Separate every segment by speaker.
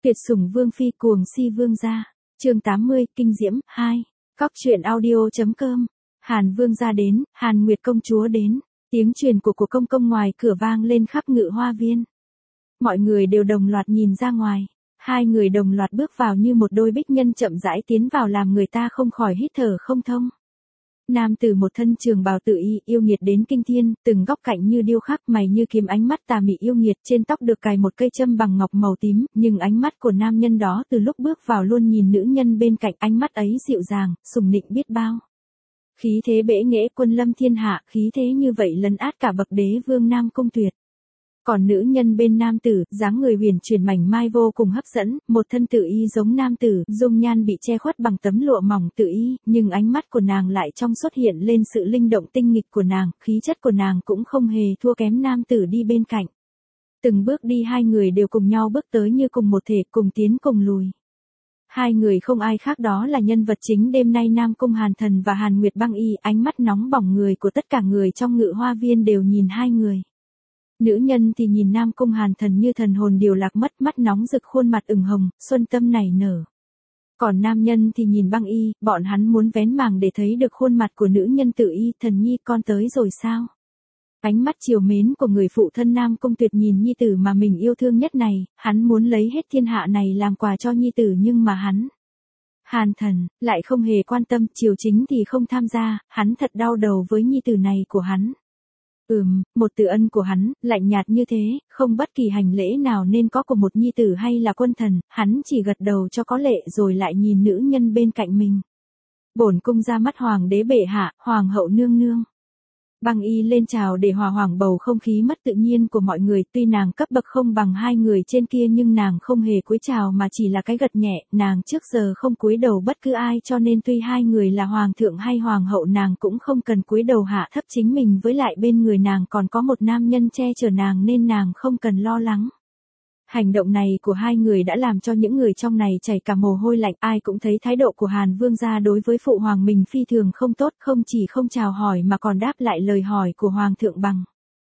Speaker 1: Tuyệt sủng vương phi cuồng si vương gia. Chương 80, kinh diễm 2. Cóc truyện audio.com. Hàn vương gia đến, Hàn Nguyệt công chúa đến. Tiếng truyền của công công ngoài cửa vang lên khắp Ngự Hoa viên. Mọi người đều đồng loạt nhìn ra ngoài. Hai người đồng loạt bước vào như một đôi bích nhân chậm rãi tiến vào làm người ta không khỏi hít thở không thông. Nam tử một thân trường bào tự y, yêu nghiệt đến kinh thiên, từng góc cạnh như điêu khắc, mày như kiếm, ánh mắt tà mị yêu nghiệt, trên tóc được cài một cây châm bằng ngọc màu tím, nhưng ánh mắt của nam nhân đó từ lúc bước vào luôn nhìn nữ nhân bên cạnh, ánh mắt ấy dịu dàng, sùng nịnh biết bao. Khí thế bệ nghệ quân lâm thiên hạ, khí thế như vậy lấn át cả bậc đế vương Nam Cung Tuyệt. Còn nữ nhân bên nam tử, dáng người huyền chuyển mảnh mai vô cùng hấp dẫn, một thân tự y giống nam tử, dung nhan bị che khuất bằng tấm lụa mỏng tự y, nhưng ánh mắt của nàng lại trong xuất hiện lên sự linh động tinh nghịch của nàng, khí chất của nàng cũng không hề thua kém nam tử đi bên cạnh. Từng bước đi hai người đều cùng nhau bước tới như cùng một thể, cùng tiến cùng lùi. Hai người không ai khác đó là nhân vật chính đêm nay Nam Cung Hàn Thần và Hàn Nguyệt Băng Y, ánh mắt nóng bỏng người của tất cả người trong Ngự Hoa viên đều nhìn hai người. Nữ nhân thì nhìn Nam Cung Hàn Thần như thần hồn điều lạc mất, mắt nóng rực, khuôn mặt ửng hồng, xuân tâm nảy nở. Còn nam nhân thì nhìn Băng Y, bọn hắn muốn vén màng để thấy được khuôn mặt của nữ nhân tự y, thần nhi con tới rồi sao? Ánh mắt trìu mến của người phụ thân Nam Cung Tuyệt nhìn nhi tử mà mình yêu thương nhất này, hắn muốn lấy hết thiên hạ này làm quà cho nhi tử nhưng mà hắn. Hàn Thần, lại không hề quan tâm, triều chính thì không tham gia, hắn thật đau đầu với nhi tử này của hắn. Một tử ân của hắn, lạnh nhạt như thế, không bất kỳ hành lễ nào nên có của một nhi tử hay là quân thần, hắn chỉ gật đầu cho có lệ rồi lại nhìn nữ nhân bên cạnh mình. Bổn cung ra mắt hoàng đế bệ hạ, hoàng hậu nương nương. Băng Y lên chào để hòa hoãn bầu không khí mất tự nhiên của mọi người, tuy nàng cấp bậc không bằng hai người trên kia nhưng nàng không hề cúi chào mà chỉ là cái gật nhẹ, nàng trước giờ không cúi đầu bất cứ ai cho nên tuy hai người là hoàng thượng hay hoàng hậu nàng cũng không cần cúi đầu hạ thấp chính mình, với lại bên người nàng còn có một nam nhân che chở nàng nên nàng không cần lo lắng. Hành động này của hai người đã làm cho những người trong này chảy cả mồ hôi lạnh, ai cũng thấy thái độ của Hàn Vương gia đối với phụ hoàng mình phi thường không tốt, không chỉ không chào hỏi mà còn đáp lại lời hỏi của hoàng thượng bằng.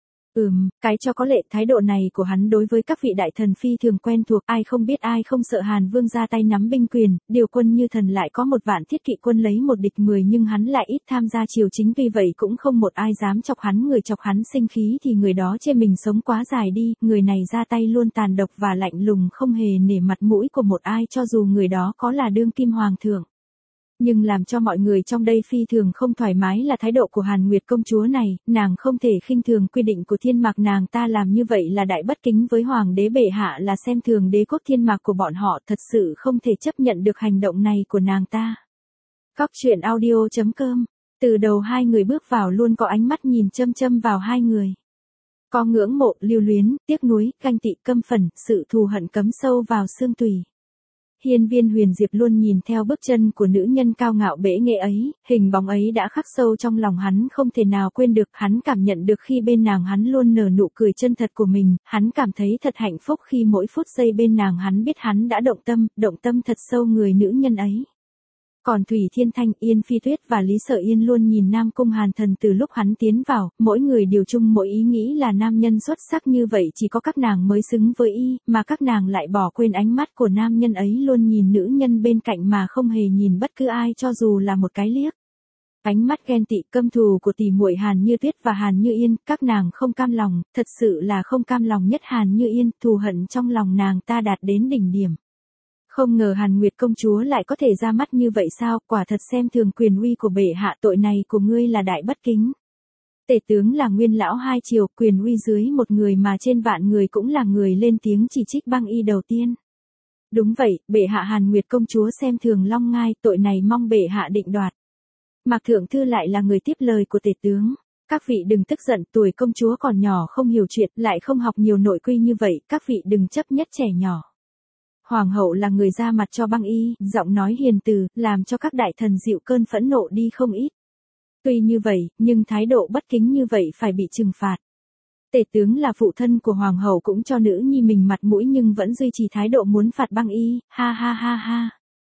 Speaker 1: Cái cho có lệ, thái độ này của hắn đối với các vị đại thần phi thường quen thuộc, ai không biết ai không sợ Hàn Vương gia tay nắm binh quyền, điều quân như thần lại có 1.000 thiết kỵ quân lấy 1 địch 10 nhưng hắn lại ít tham gia triều chính, vì vậy cũng không một ai dám chọc hắn, người chọc hắn sinh khí thì người đó chê mình sống quá dài đi, người này ra tay luôn tàn độc và lạnh lùng, không hề nể mặt mũi của một ai cho dù người đó có là đương kim hoàng thượng. Nhưng làm cho mọi người trong đây phi thường không thoải mái là thái độ của Hàn Nguyệt công chúa này, nàng không thể khinh thường quy định của thiên mạc, nàng ta làm như vậy là đại bất kính với hoàng đế bệ hạ, là xem thường đế quốc thiên mạc của bọn họ, thật sự không thể chấp nhận được hành động này của nàng ta. Cóc truyện audio.com. Từ đầu hai người bước vào luôn có ánh mắt nhìn châm châm vào hai người. Có ngưỡng mộ, lưu luyến, tiếc nuối, ganh tị, căm phẫn, sự thù hận cấm sâu vào xương tủy. Hiên Viên Huyền Diệp luôn nhìn theo bước chân của nữ nhân cao ngạo bẽ nghệ ấy, hình bóng ấy đã khắc sâu trong lòng hắn không thể nào quên được, hắn cảm nhận được khi bên nàng hắn luôn nở nụ cười chân thật của mình, hắn cảm thấy thật hạnh phúc khi mỗi phút giây bên nàng, hắn biết hắn đã động tâm thật sâu người nữ nhân ấy. Còn Thủy Thiên Thanh, Yên Phi Tuyết và Lý Sở Yên luôn nhìn Nam Cung Hàn Thần từ lúc hắn tiến vào, mỗi người đều chung mỗi ý nghĩ là nam nhân xuất sắc như vậy chỉ có các nàng mới xứng với y, mà các nàng lại bỏ quên ánh mắt của nam nhân ấy luôn nhìn nữ nhân bên cạnh mà không hề nhìn bất cứ ai cho dù là một cái liếc. Ánh mắt ghen tị căm thù của tỷ muội Hàn Như Tuyết và Hàn Như Yên, các nàng không cam lòng, thật sự là không cam lòng nhất Hàn Như Yên, thù hận trong lòng nàng ta đạt đến đỉnh điểm. Không ngờ Hàn Nguyệt công chúa lại có thể ra mắt như vậy sao, quả thật xem thường quyền uy của bệ hạ, tội này của ngươi là đại bất kính. Tể tướng là nguyên lão hai triều, quyền uy dưới một người mà trên vạn người cũng là người lên tiếng chỉ trích Băng Y đầu tiên. Đúng vậy, bệ hạ Hàn Nguyệt công chúa xem thường Long Ngai, tội này mong bệ hạ định đoạt. Mạc Thượng Thư lại là người tiếp lời của tể tướng. Các vị đừng tức giận, tuổi công chúa còn nhỏ không hiểu chuyện, lại không học nhiều nội quy như vậy, các vị đừng chấp nhất trẻ nhỏ. Hoàng hậu là người ra mặt cho Băng Y, giọng nói hiền từ, làm cho các đại thần dịu cơn phẫn nộ đi không ít. Tuy như vậy, nhưng thái độ bất kính như vậy phải bị trừng phạt. Tể tướng là phụ thân của hoàng hậu cũng cho nữ nhi mình mặt mũi nhưng vẫn duy trì thái độ muốn phạt Băng Y, ha ha ha ha.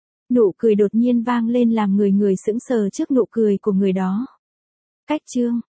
Speaker 1: Nụ cười đột nhiên vang lên làm người sững sờ trước nụ cười của người đó. Cách chương